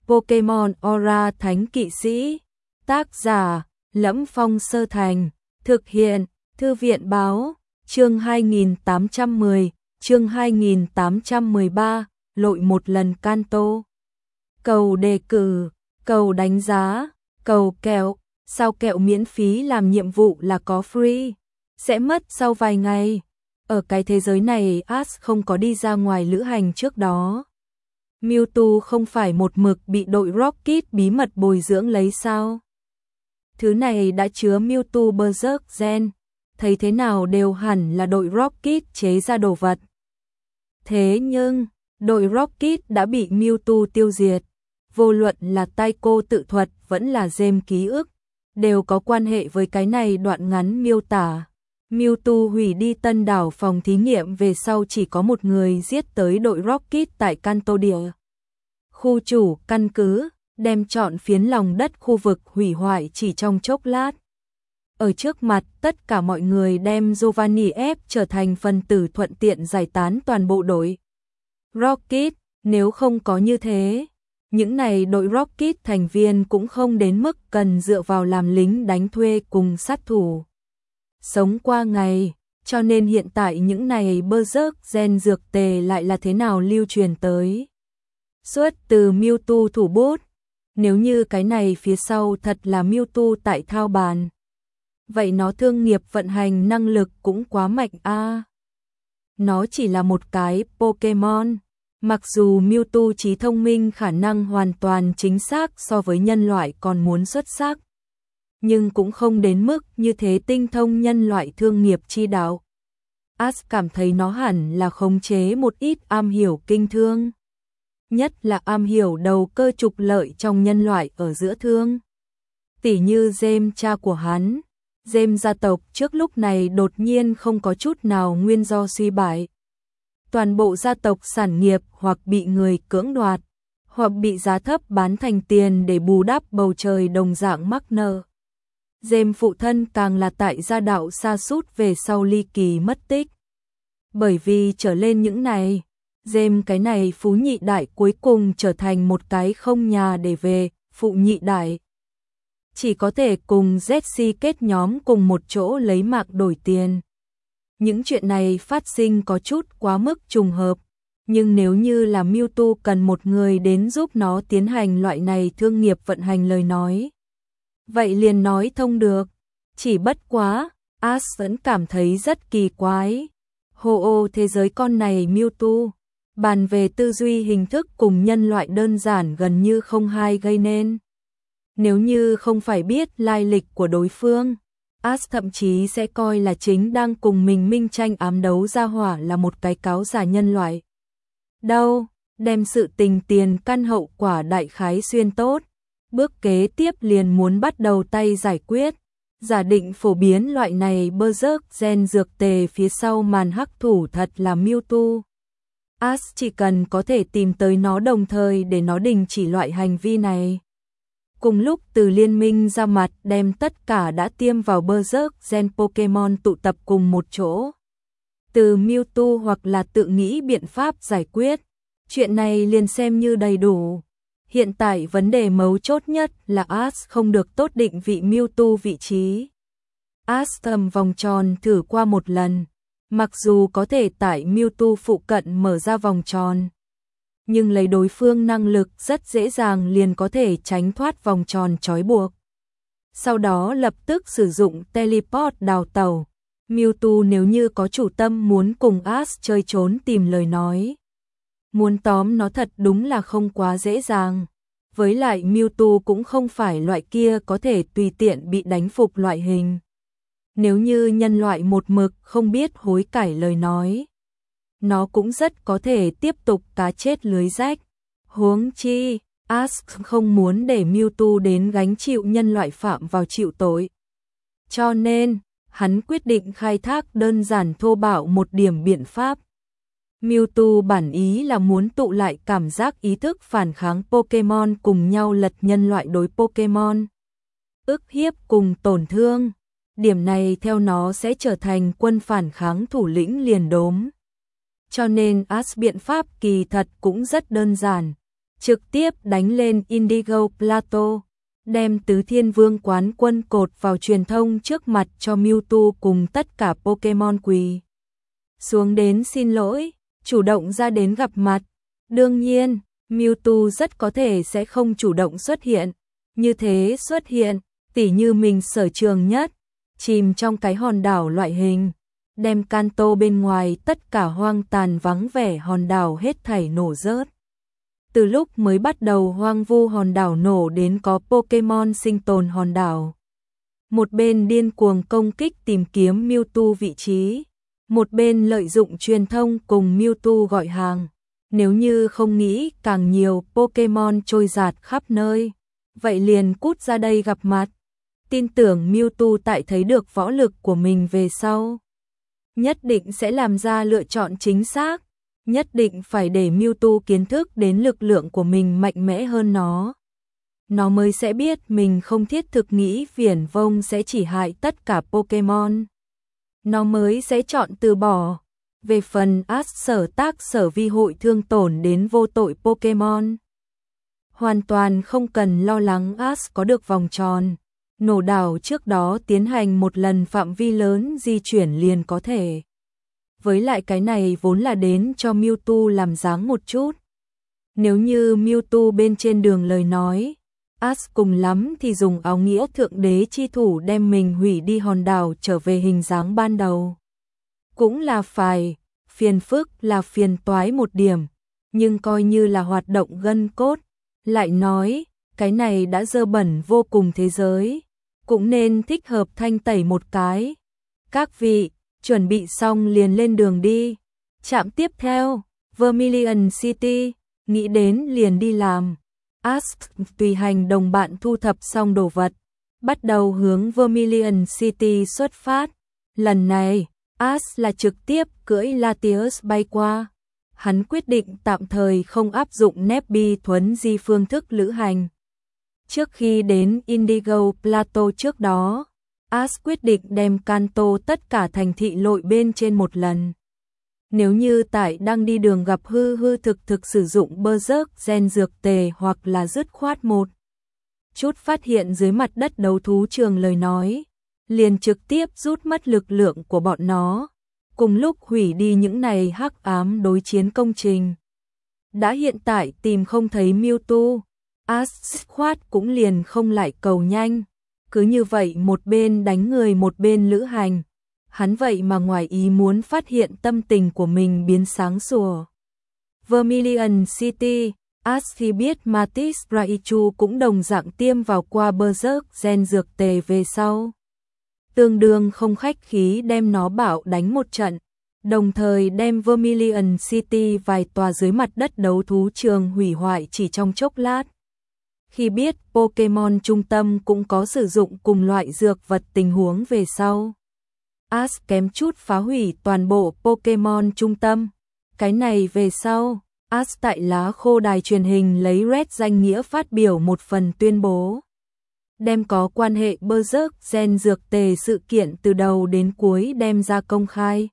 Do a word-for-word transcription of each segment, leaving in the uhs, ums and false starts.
Pokemon Aura Thánh Kỵ Sĩ. Tác giả: Lẫm Phong Sơ Thành. Thực hiện: Thư viện báo. Chương hai nghìn tám trăm mười, chương hai nghìn tám trăm mười ba, lội một lần Kanto. Cầu đề cử, cầu đánh giá, cầu kẹo, sao kẹo miễn phí làm nhiệm vụ là có free, sẽ mất sau vài ngày. Ở cái thế giới này Ash không có đi ra ngoài lữ hành trước đó. Mewtwo không phải một mực bị đội Rocket bí mật bồi dưỡng lấy sao? Thứ này đã chứa Mewtwo Berserk Gen, thấy thế nào đều hẳn là đội Rocket chế ra đồ vật. Thế nhưng, đội Rocket đã bị Mewtwo tiêu diệt, vô luận là Taiko tự thuật vẫn là Gem ký ức, đều có quan hệ với cái này đoạn ngắn miêu tả. Mewtwo hủy đi tân đảo phòng thí nghiệm về sau chỉ có một người giết tới đội Rocket tại Kanto địa. Khu chủ căn cứ, đem trọn phiến lòng đất khu vực hủy hoại chỉ trong chốc lát. Ở trước mặt tất cả mọi người đem Giovanni ép trở thành phần tử thuận tiện giải tán toàn bộ đội Rocket, nếu không có như thế, những này đội Rocket thành viên cũng không đến mức cần dựa vào làm lính đánh thuê cùng sát thủ sống qua ngày, cho nên hiện tại những này Berserk Gen dược tề lại là thế nào lưu truyền tới. Xuất từ Mewtwo thủ bút, nếu như cái này phía sau thật là Mewtwo tại thao bàn, vậy nó thương nghiệp vận hành năng lực cũng quá mạnh a. À. Nó chỉ là một cái Pokemon, mặc dù Mewtwo trí thông minh khả năng hoàn toàn chính xác so với nhân loại còn muốn xuất sắc, nhưng cũng không đến mức như thế tinh thông nhân loại thương nghiệp chi đạo. Ash cảm thấy nó hẳn là khống chế một ít am hiểu kinh thương, nhất là am hiểu đầu cơ trục lợi trong nhân loại ở giữa thương. Tỉ như Gem cha của hắn, Gem gia tộc trước lúc này đột nhiên không có chút nào nguyên do suy bại. Toàn bộ gia tộc sản nghiệp hoặc bị người cưỡng đoạt, hoặc bị giá thấp bán thành tiền để bù đắp bầu trời đồng dạng mắc nợ. Gem phụ thân càng là tại gia đạo sa sút về sau ly kỳ mất tích. Bởi vì trở lên những này, Gem cái này phú nhị đại cuối cùng trở thành một cái không nhà để về, phụ nhị đại. Chỉ có thể cùng Jessie kết nhóm cùng một chỗ lấy mạng đổi tiền. Những chuyện này phát sinh có chút quá mức trùng hợp, nhưng nếu như là Mewtwo cần một người đến giúp nó tiến hành loại này thương nghiệp vận hành lời nói, vậy liền nói thông được. Chỉ bất quá, Ash vẫn cảm thấy rất kỳ quái. Hồ ô thế giới con này Mewtwo, bàn về tư duy hình thức cùng nhân loại đơn giản gần như không hai gây nên. Nếu như không phải biết lai lịch của đối phương, Ash thậm chí sẽ coi là chính đang cùng mình minh tranh ám đấu ra hỏa là một cái cáo giả nhân loại. Đâu, đem sự tình tiền căn hậu quả đại khái xuyên tốt, bước kế tiếp liền muốn bắt đầu tay giải quyết, giả định phổ biến loại này Berserk Gen dược tề phía sau màn hắc thủ thật là Mewtwo. Ash chỉ cần có thể tìm tới nó đồng thời để nó đình chỉ loại hành vi này. Cùng lúc từ liên minh ra mặt đem tất cả đã tiêm vào Berserk Gen Pokemon tụ tập cùng một chỗ. Từ Mewtwo hoặc là tự nghĩ biện pháp giải quyết, chuyện này liền xem như đầy đủ. Hiện tại vấn đề mấu chốt nhất là Ash không được tốt định vị Mewtwo vị trí. Ash thầm vòng tròn thử qua một lần, mặc dù có thể tại Mewtwo phụ cận mở ra vòng tròn, nhưng lấy đối phương năng lực rất dễ dàng liền có thể tránh thoát vòng tròn trói buộc. Sau đó lập tức sử dụng teleport đào tẩu. Mewtwo nếu như có chủ tâm muốn cùng Ash chơi trốn tìm lời nói, muốn tóm nó thật đúng là không quá dễ dàng. Với lại Mewtwo cũng không phải loại kia có thể tùy tiện bị đánh phục loại hình. Nếu như nhân loại một mực không biết hối cải lời nói, nó cũng rất có thể tiếp tục cá chết lưới rách. Huống chi, Ash không muốn để Mewtwo đến gánh chịu nhân loại phạm vào chịu tội. Cho nên, hắn quyết định khai thác đơn giản thô bạo một điểm biện pháp. Mewtwo bản ý là muốn tụ lại cảm giác ý thức phản kháng Pokemon cùng nhau lật nhân loại đối Pokemon. Ức hiếp cùng tổn thương. Điểm này theo nó sẽ trở thành quân phản kháng thủ lĩnh liền đốm. Cho nên Ash biện pháp kỳ thật cũng rất đơn giản. trực tiếp đánh lên Indigo Plateau, đem Tứ Thiên Vương quán quân cột vào truyền thông trước mặt cho Mewtwo cùng tất cả Pokemon quỳ xuống đến xin lỗi, chủ động ra đến gặp mặt. Đương nhiên, Mewtwo rất có thể sẽ không chủ động xuất hiện, như thế xuất hiện, tỉ như mình sở trường nhất, chìm trong cái hòn đảo loại hình, đem Kanto bên ngoài tất cả hoang tàn vắng vẻ hòn đảo hết thảy nổ rớt. Từ lúc mới bắt đầu hoang vu hòn đảo nổ đến có Pokemon sinh tồn hòn đảo. Một bên điên cuồng công kích tìm kiếm Mewtwo vị trí, một bên lợi dụng truyền thông cùng Mewtwo gọi hàng. Nếu như không nghĩ càng nhiều Pokemon trôi dạt khắp nơi, vậy liền cút ra đây gặp mặt. Tin tưởng Mewtwo tại thấy được võ lực của mình về sau, nhất định sẽ làm ra lựa chọn chính xác, nhất định phải để Mewtwo kiến thức đến lực lượng của mình mạnh mẽ hơn nó. Nó mới sẽ biết mình không thiết thực nghĩ viển vông sẽ chỉ hại tất cả Pokemon. Nó mới sẽ chọn từ bỏ. Về phần Ash sở tác sở vi hội thương tổn đến vô tội Pokemon, hoàn toàn không cần lo lắng Ash có được vòng tròn. Nổ đảo trước đó tiến hành một lần phạm vi lớn di chuyển liền có thể. Với lại cái này vốn là đến cho Mewtwo làm dáng một chút. Nếu như Mewtwo bên trên đường lời nói, Ash cùng lắm thì dùng áo nghĩa thượng đế chi thủ đem mình hủy đi hòn đảo trở về hình dáng ban đầu. Cũng là phải, phiền phức là phiền toái một điểm, nhưng coi như là hoạt động gân cốt. Lại nói, cái này đã dơ bẩn vô cùng thế giới, cũng nên thích hợp thanh tẩy một cái. Các vị, chuẩn bị xong liền lên đường đi. Trạm tiếp theo, Vermilion City, nghĩ đến liền đi làm. Ash tùy hành đồng bạn thu thập xong đồ vật, bắt đầu hướng Vermilion City xuất phát. Lần này, Ash là trực tiếp cưỡi Latios bay qua. Hắn quyết định tạm thời không áp dụng nép bi thuấn di phương thức lữ hành. Trước khi đến Indigo Plateau trước đó, Ash quyết định đem Kanto tất cả thành thị lội bên trên một lần. Nếu như tại đang đi đường gặp hư hư thực thực sử dụng Berserk gen dược tề hoặc là dứt khoát một chút phát hiện dưới mặt đất đấu thú trường lời nói, liền trực tiếp rút mất lực lượng của bọn nó, cùng lúc hủy đi những này hắc ám đối chiến công trình. Đã hiện tại tìm không thấy Mewtwo, Ash khoát cũng liền không lại cầu nhanh, cứ như vậy một bên đánh người một bên lữ hành. Hắn vậy mà ngoài ý muốn phát hiện tâm tình của mình biến sáng sủa. Vermilion City, Ash khi biết Matisse Raichu cũng đồng dạng tiêm vào qua Berserk gen dược tề về sau, tương đương không khách khí đem nó bảo đánh một trận, đồng thời đem Vermilion City vài tòa dưới mặt đất đấu thú trường hủy hoại chỉ trong chốc lát. Khi biết Pokemon trung tâm cũng có sử dụng cùng loại dược vật tình huống về sau, Ash kém chút phá hủy toàn bộ Pokemon trung tâm. Cái này về sau, Ash tại lá khô đài truyền hình lấy Red danh nghĩa phát biểu một phần tuyên bố, đem có quan hệ Berserk gen dược tề sự kiện từ đầu đến cuối đem ra công khai.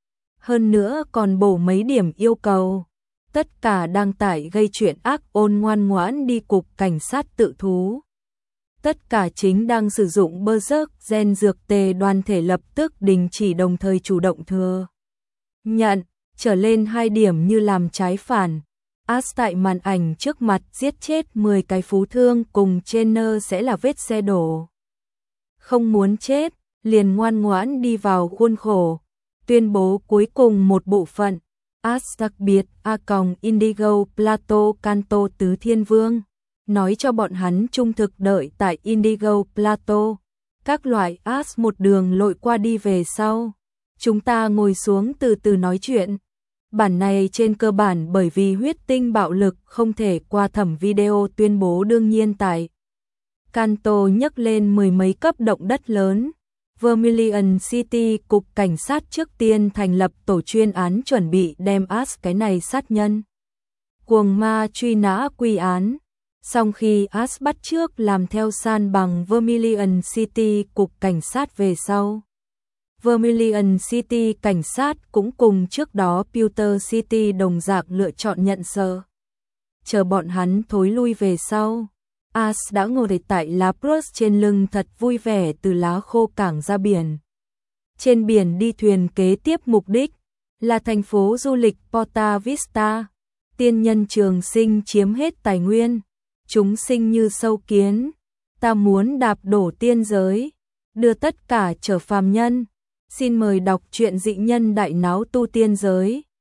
Hơn nữa còn bổ mấy điểm yêu cầu. Tất cả đăng tải gây chuyện ác ôn ngoan ngoãn đi cục cảnh sát tự thú. Tất cả chính đang sử dụng Berserk gen dược tề đoàn thể lập tức đình chỉ đồng thời chủ động thừa nhận, trở lên hai điểm như làm trái phản. Ash tại màn ảnh trước mặt giết chết mười cái phú thương cùng trainer sẽ là vết xe đổ. Không muốn chết, liền ngoan ngoãn đi vào khuôn khổ. Tuyên bố cuối cùng một bộ phận. Ash đặc biệt A còng Indigo Plateau Kanto Tứ Thiên Vương, nói cho bọn hắn trung thực đợi tại Indigo Plateau. Các loại Ash một đường lội qua đi về sau, chúng ta ngồi xuống từ từ nói chuyện. Bản này trên cơ bản bởi vì huyết tinh bạo lực không thể qua thẩm video tuyên bố đương nhiên tại Kanto nhấc lên mười mấy cấp động đất lớn. Vermilion City cục cảnh sát trước tiên thành lập tổ chuyên án chuẩn bị đem Ash cái này sát nhân cuồng ma truy nã quy án. Song khi Ash bắt trước làm theo san bằng Vermilion City cục cảnh sát về sau, Vermilion City cảnh sát cũng cùng trước đó Pewter City đồng dạng lựa chọn nhận sợ. chờ bọn hắn thối lui về sau. As đã ngồi tại lá Bruce trên lưng thật vui vẻ từ lá khô cảng ra biển. Trên biển đi thuyền kế tiếp mục đích là thành phố du lịch Porta Vista. Tiên nhân trường sinh chiếm hết tài nguyên, chúng sinh như sâu kiến, ta muốn đạp đổ tiên giới, đưa tất cả trở phàm nhân. Xin mời đọc truyện Dị nhân đại náo tu tiên giới.